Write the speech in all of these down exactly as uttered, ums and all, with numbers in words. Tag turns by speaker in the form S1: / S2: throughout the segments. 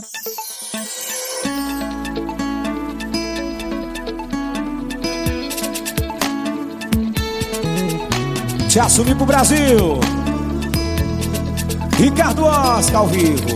S1: Te assumi pro Brasil. Ricardo Oscar ao vivo.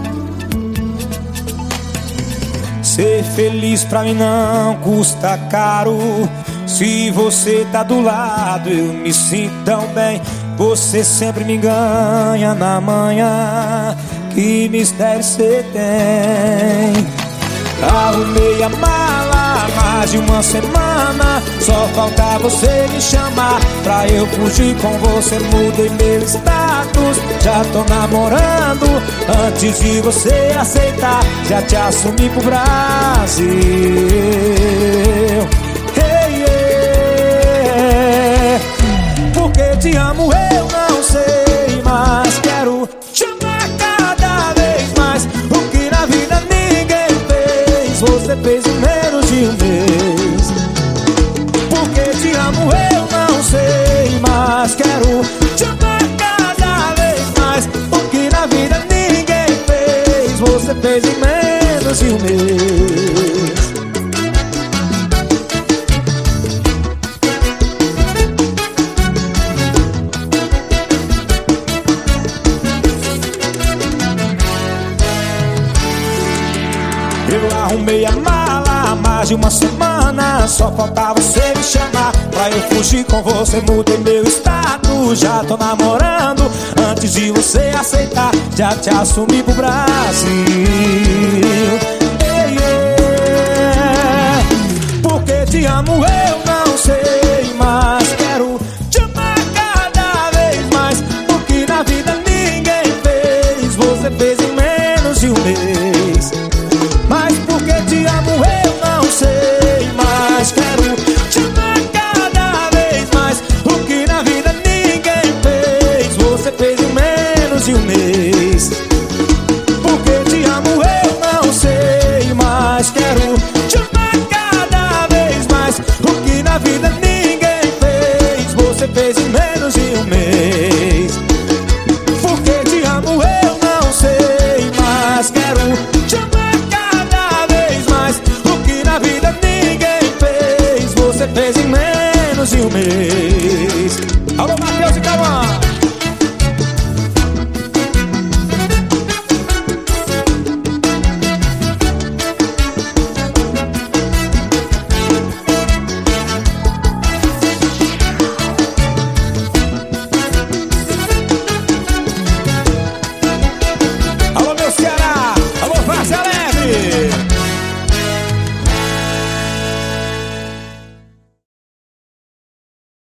S1: Ser feliz pra mim não custa caro. Se você tá do lado eu me sinto tão bem. Você sempre me ganha na manhã. Que mistério cê tem? Arrumei a mala há mais de uma semana. Só falta você me chamar pra eu fugir com você. Mudei meu status, já tô namorando. Antes de você aceitar, já te assumi pro Brasil. Hey, yeah. Porque te amo eu não sei, mas quero te amar cada vez mais. O que na vida ninguém fez, você fez em menos de um mês. Porque te amo eu não sei, mas quero te amar cada vez mais. O que na vida ninguém fez, você fez em menos de um mês. Eu arrumei a mala há mais de uma semana. Só falta você me chamar pra eu fugir com você. Mudei meu status, já tô namorando. Antes de você aceitar, já te assumi pro Brasil. Hey, yeah. Porque te amo eu não sei, mas quero te amar cada vez mais. O que na vida ninguém fez, você fez em menos de um mês.